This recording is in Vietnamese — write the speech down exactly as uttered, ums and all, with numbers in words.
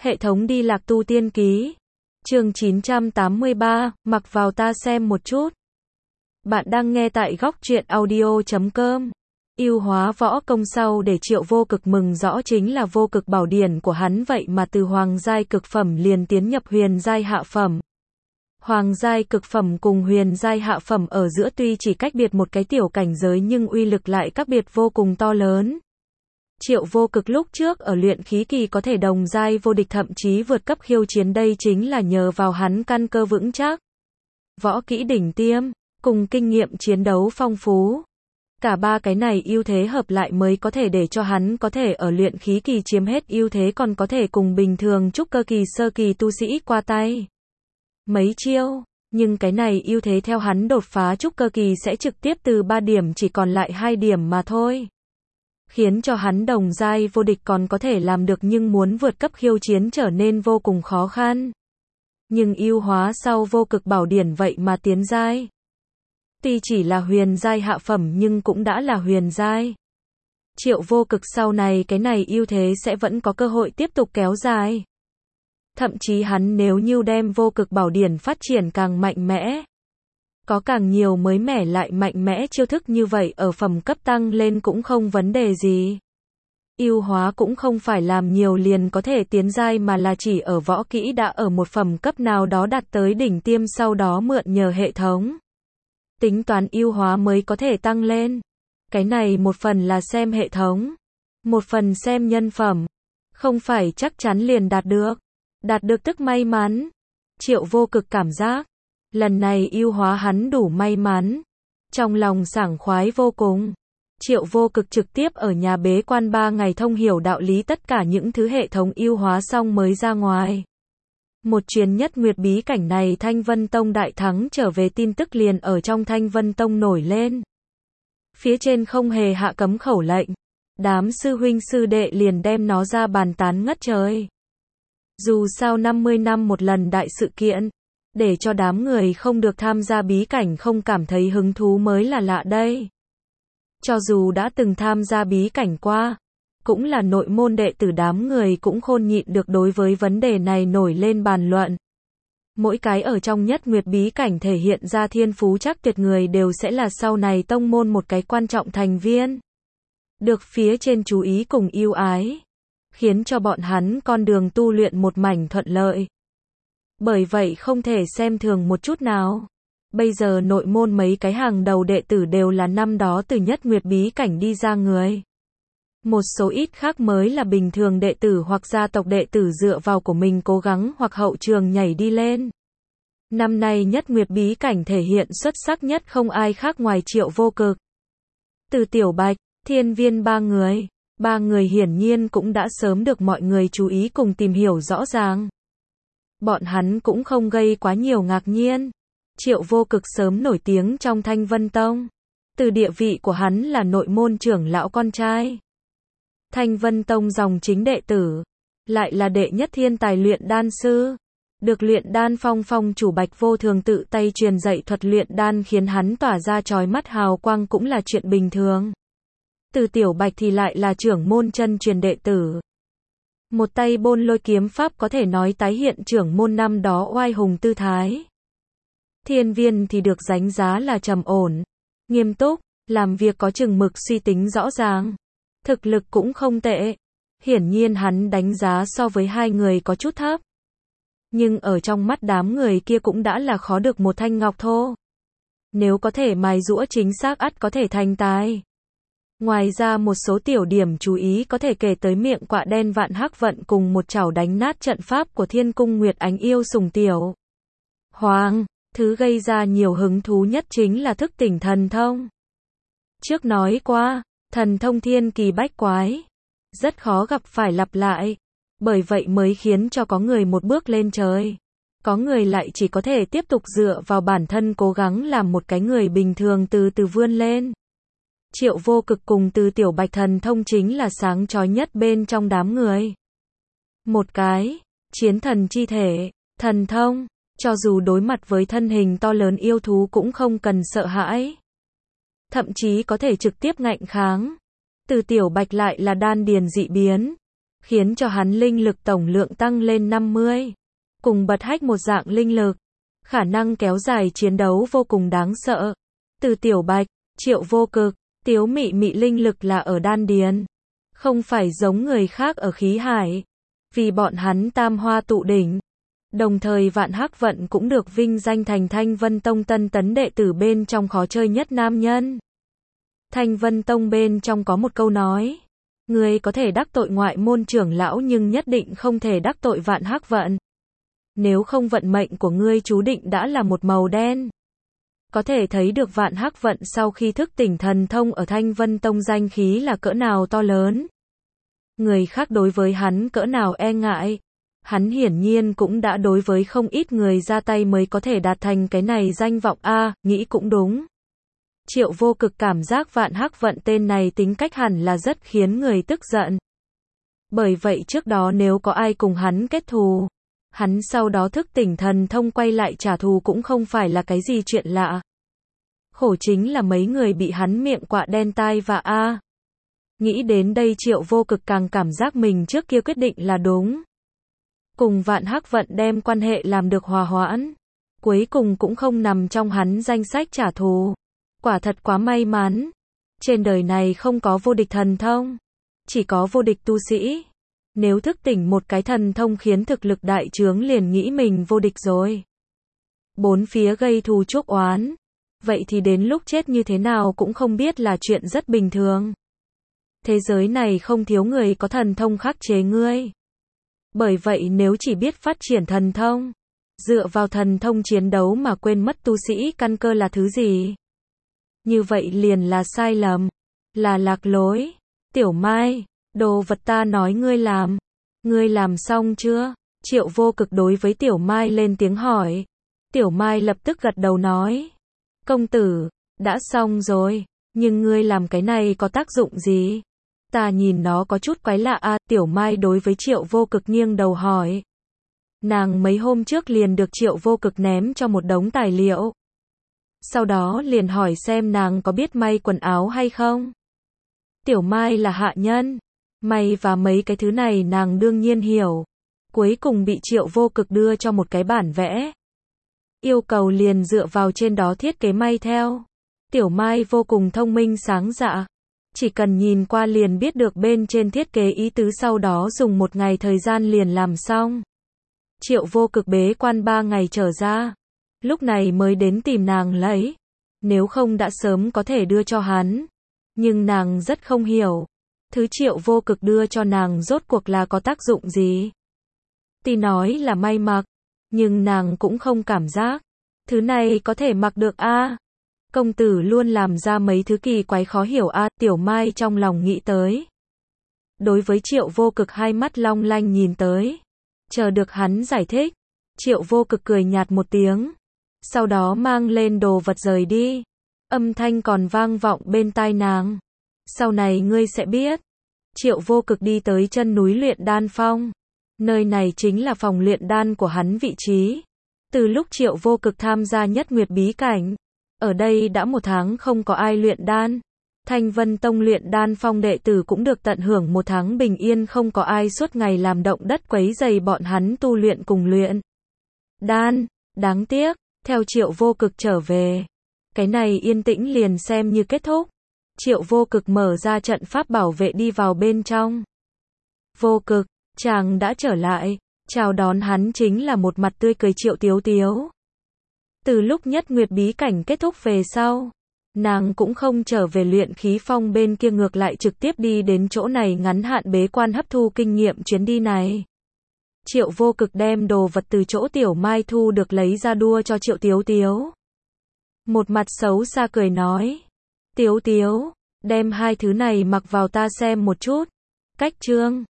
Hệ thống đi lạc tu tiên ký. Chương chín trăm tám mươi ba, mặc vào ta xem một chút. Bạn đang nghe tại góc truyện audio chấm com. Ưu hóa võ công sau để Triệu Vô Cực mừng rõ chính là vô cực bảo điển của hắn, vậy mà từ hoàng giai cực phẩm liền tiến nhập huyền giai hạ phẩm. Hoàng giai cực phẩm cùng huyền giai hạ phẩm ở giữa tuy chỉ cách biệt một cái tiểu cảnh giới nhưng uy lực lại cách biệt vô cùng to lớn. Triệu Vô Cực lúc trước ở luyện khí kỳ có thể đồng giai vô địch, thậm chí vượt cấp khiêu chiến, đây chính là nhờ vào hắn căn cơ vững chắc, võ kỹ đỉnh tiêm, cùng kinh nghiệm chiến đấu phong phú. Cả ba cái này ưu thế hợp lại mới có thể để cho hắn có thể ở luyện khí kỳ chiếm hết ưu thế, còn có thể cùng bình thường trúc cơ kỳ sơ kỳ tu sĩ qua tay mấy chiêu. Nhưng cái này ưu thế theo hắn đột phá trúc cơ kỳ sẽ trực tiếp từ ba điểm chỉ còn lại hai điểm mà thôi, khiến cho hắn đồng giai vô địch còn có thể làm được, nhưng muốn vượt cấp khiêu chiến trở nên vô cùng khó khăn. Nhưng ưu hóa sau vô cực bảo điển vậy mà tiến giai. Tuy chỉ là huyền giai hạ phẩm nhưng cũng đã là huyền giai. Triệu Vô Cực sau này cái này ưu thế sẽ vẫn có cơ hội tiếp tục kéo dài. Thậm chí hắn nếu như đem vô cực bảo điển phát triển càng mạnh mẽ, có càng nhiều mới mẻ lại mạnh mẽ chiêu thức như vậy, ở phẩm cấp tăng lên cũng không vấn đề gì. Ưu hóa cũng không phải làm nhiều liền có thể tiến giai, mà là chỉ ở võ kỹ đã ở một phẩm cấp nào đó đạt tới đỉnh tiêm, sau đó mượn nhờ hệ thống tính toán ưu hóa mới có thể tăng lên. Cái này một phần là xem hệ thống, một phần xem nhân phẩm. Không phải chắc chắn liền đạt được. Đạt được tức may mắn. Triệu Vô Cực cảm giác lần này ưu hóa hắn đủ may mắn, trong lòng sảng khoái vô cùng. Triệu Vô Cực trực tiếp ở nhà bế quan ba ngày, thông hiểu đạo lý tất cả những thứ hệ thống ưu hóa xong mới ra ngoài. Một chuyến nhất nguyệt bí cảnh này Thanh Vân Tông đại thắng trở về, tin tức liền ở trong Thanh Vân Tông nổi lên. Phía trên không hề hạ cấm khẩu lệnh, đám sư huynh sư đệ liền đem nó ra bàn tán ngất trời. Dù sao năm mươi năm một lần đại sự kiện, để cho đám người không được tham gia bí cảnh không cảm thấy hứng thú mới là lạ đây. Cho dù đã từng tham gia bí cảnh qua, cũng là nội môn đệ tử, đám người cũng khôn nhịn được đối với vấn đề này nổi lên bàn luận. Mỗi cái ở trong nhất nguyệt bí cảnh thể hiện ra thiên phú chắc tuyệt người đều sẽ là sau này tông môn một cái quan trọng thành viên, được phía trên chú ý cùng yêu ái, khiến cho bọn hắn con đường tu luyện một mảnh thuận lợi. Bởi vậy không thể xem thường một chút nào. Bây giờ nội môn mấy cái hàng đầu đệ tử đều là năm đó từ nhất nguyệt bí cảnh đi ra người. Một số ít khác mới là bình thường đệ tử hoặc gia tộc đệ tử dựa vào của mình cố gắng hoặc hậu trường nhảy đi lên. Năm nay nhất nguyệt bí cảnh thể hiện xuất sắc nhất không ai khác ngoài Triệu Vô Cực, Từ Tiểu Bạch, Thiên Viên ba người. Ba người hiển nhiên cũng đã sớm được mọi người chú ý cùng tìm hiểu rõ ràng. Bọn hắn cũng không gây quá nhiều ngạc nhiên. Triệu Vô Cực sớm nổi tiếng trong Thanh Vân Tông. Từ địa vị của hắn là nội môn trưởng lão con trai, Thanh Vân Tông dòng chính đệ tử, lại là đệ nhất thiên tài luyện đan sư. Được luyện đan phong phong chủ Bạch Vô Thường tự tay truyền dạy thuật luyện đan khiến hắn tỏa ra chói mắt hào quang cũng là chuyện bình thường. Từ Tiểu Bạch thì lại là trưởng môn chân truyền đệ tử. Một tay bôn lôi kiếm pháp có thể nói tái hiện trưởng môn năm đó oai hùng tư thái. Thiên Viên thì được đánh giá là trầm ổn, nghiêm túc, làm việc có chừng mực, suy tính rõ ràng. Thực lực cũng không tệ. Hiển nhiên hắn đánh giá so với hai người có chút thấp. Nhưng ở trong mắt đám người kia cũng đã là khó được một thanh ngọc thô. Nếu có thể mài giũa chính xác ắt có thể thành tài. Ngoài ra một số tiểu điểm chú ý có thể kể tới miệng quạ đen vạn hắc vận cùng một chảo đánh nát trận pháp của Thiên Cung Nguyệt Ánh yêu sùng tiểu Hoàng. Thứ gây ra nhiều hứng thú nhất chính là thức tỉnh thần thông. Trước nói qua, thần thông thiên kỳ bách quái, rất khó gặp phải lặp lại. Bởi vậy mới khiến cho có người một bước lên trời, có người lại chỉ có thể tiếp tục dựa vào bản thân cố gắng làm một cái người bình thường từ từ vươn lên. Triệu Vô Cực cùng Từ Tiểu Bạch thần thông chính là sáng chói nhất bên trong đám người. Một cái, chiến thần chi thể, thần thông, cho dù đối mặt với thân hình to lớn yêu thú cũng không cần sợ hãi. Thậm chí có thể trực tiếp ngạnh kháng. Từ Tiểu Bạch lại là đan điền dị biến. khiến cho hắn linh lực tổng lượng tăng lên năm mươi. Cùng bật hách một dạng linh lực, khả năng kéo dài chiến đấu vô cùng đáng sợ. Từ Tiểu Bạch, Triệu Vô Cực, Tiếu Mị Mị linh lực là ở đan điền, không phải giống người khác ở khí hải. Vì bọn hắn tam hoa tụ đỉnh. Đồng thời Vạn Hắc Vận cũng được vinh danh thành Thanh Vân Tông tân tấn đệ tử bên trong khó chơi nhất nam nhân. Thanh Vân Tông bên trong có một câu nói, ngươi có thể đắc tội ngoại môn trưởng lão nhưng nhất định không thể đắc tội Vạn Hắc Vận. Nếu không vận mệnh của ngươi chú định đã là một màu đen. Có thể thấy được Vạn Hắc Vận sau khi thức tỉnh thần thông ở Thanh Vân Tông danh khí là cỡ nào to lớn. Người khác đối với hắn cỡ nào e ngại. Hắn hiển nhiên cũng đã đối với không ít người ra tay mới có thể đạt thành cái này danh vọng a, à, nghĩ cũng đúng. Triệu Vô Cực cảm giác Vạn Hắc Vận tên này tính cách hẳn là rất khiến người tức giận. Bởi vậy trước đó nếu có ai cùng hắn kết thù, hắn sau đó thức tỉnh thần thông quay lại trả thù cũng không phải là cái gì chuyện lạ. Khổ chính là mấy người bị hắn miệng quạ đen tai và a. À. Nghĩ đến đây Triệu Vô Cực càng cảm giác mình trước kia quyết định là đúng. Cùng Vạn Hắc Vận đem quan hệ làm được hòa hoãn. Cuối cùng cũng không nằm trong hắn danh sách trả thù. Quả thật quá may mắn. Trên đời này không có vô địch thần thông. Chỉ có vô địch tu sĩ. Nếu thức tỉnh một cái thần thông khiến thực lực đại trướng liền nghĩ mình vô địch rồi. Bốn phía gây thù chuốc oán. Vậy thì đến lúc chết như thế nào cũng không biết là chuyện rất bình thường. Thế giới này không thiếu người có thần thông khắc chế ngươi. Bởi vậy nếu chỉ biết phát triển thần thông, dựa vào thần thông chiến đấu mà quên mất tu sĩ căn cơ là thứ gì, như vậy liền là sai lầm, là lạc lối. Tiểu Mai, đồ vật ta nói ngươi làm, ngươi làm xong chưa? Triệu Vô Cực đối với Tiểu Mai lên tiếng hỏi. Tiểu Mai lập tức gật đầu nói, công tử, đã xong rồi, nhưng ngươi làm cái này có tác dụng gì? Ta nhìn nó có chút quái lạ a. À, Tiểu Mai đối với Triệu Vô Cực nghiêng đầu hỏi. Nàng mấy hôm trước liền được Triệu Vô Cực ném cho một đống tài liệu. Sau đó liền hỏi xem nàng có biết may quần áo hay không. Tiểu Mai là hạ nhân, may và mấy cái thứ này nàng đương nhiên hiểu. Cuối cùng bị Triệu Vô Cực đưa cho một cái bản vẽ. Yêu cầu liền dựa vào trên đó thiết kế may theo. Tiểu Mai vô cùng thông minh sáng dạ. Chỉ cần nhìn qua liền biết được bên trên thiết kế ý tứ, sau đó dùng một ngày thời gian liền làm xong. Triệu Vô Cực bế quan ba ngày trở ra. Lúc này mới đến tìm nàng lấy. Nếu không đã sớm có thể đưa cho hắn. Nhưng nàng rất không hiểu. Thứ Triệu Vô Cực đưa cho nàng rốt cuộc là có tác dụng gì. Tuy nói là may mặc. Nhưng nàng cũng không cảm giác. Thứ này có thể mặc được a. À. Công tử luôn làm ra mấy thứ kỳ quái khó hiểu a. À, Tiểu Mai trong lòng nghĩ tới. Đối với Triệu Vô Cực hai mắt long lanh nhìn tới. Chờ được hắn giải thích. Triệu Vô Cực cười nhạt một tiếng. Sau đó mang lên đồ vật rời đi. Âm thanh còn vang vọng bên tai nàng. Sau này ngươi sẽ biết. Triệu Vô Cực đi tới chân núi luyện đan phong. Nơi này chính là phòng luyện đan của hắn vị trí. Từ lúc Triệu Vô Cực tham gia Nhất Nguyệt bí cảnh. Ở đây đã một tháng không có ai luyện đan. Thanh Vân Tông luyện đan phong đệ tử cũng được tận hưởng một tháng bình yên, không có ai suốt ngày làm động đất quấy rầy bọn hắn tu luyện cùng luyện đan. Đáng tiếc, theo Triệu Vô Cực trở về, cái này yên tĩnh liền xem như kết thúc. Triệu Vô Cực mở ra trận pháp bảo vệ đi vào bên trong. Vô Cực, chàng đã trở lại. Chào đón hắn chính là một mặt tươi cười Triệu Tiếu Tiếu. Từ lúc Nhất Nguyệt bí cảnh kết thúc về sau, nàng cũng không trở về luyện khí phong bên kia, ngược lại trực tiếp đi đến chỗ này ngắn hạn bế quan hấp thu kinh nghiệm chuyến đi này. Triệu Vô Cực đem đồ vật từ chỗ Tiểu Mai thu được lấy ra đua cho Triệu Tiếu Tiếu. Một mặt xấu xa cười nói. Tiếu Tiếu, đem hai thứ này mặc vào ta xem một chút. Cách trương.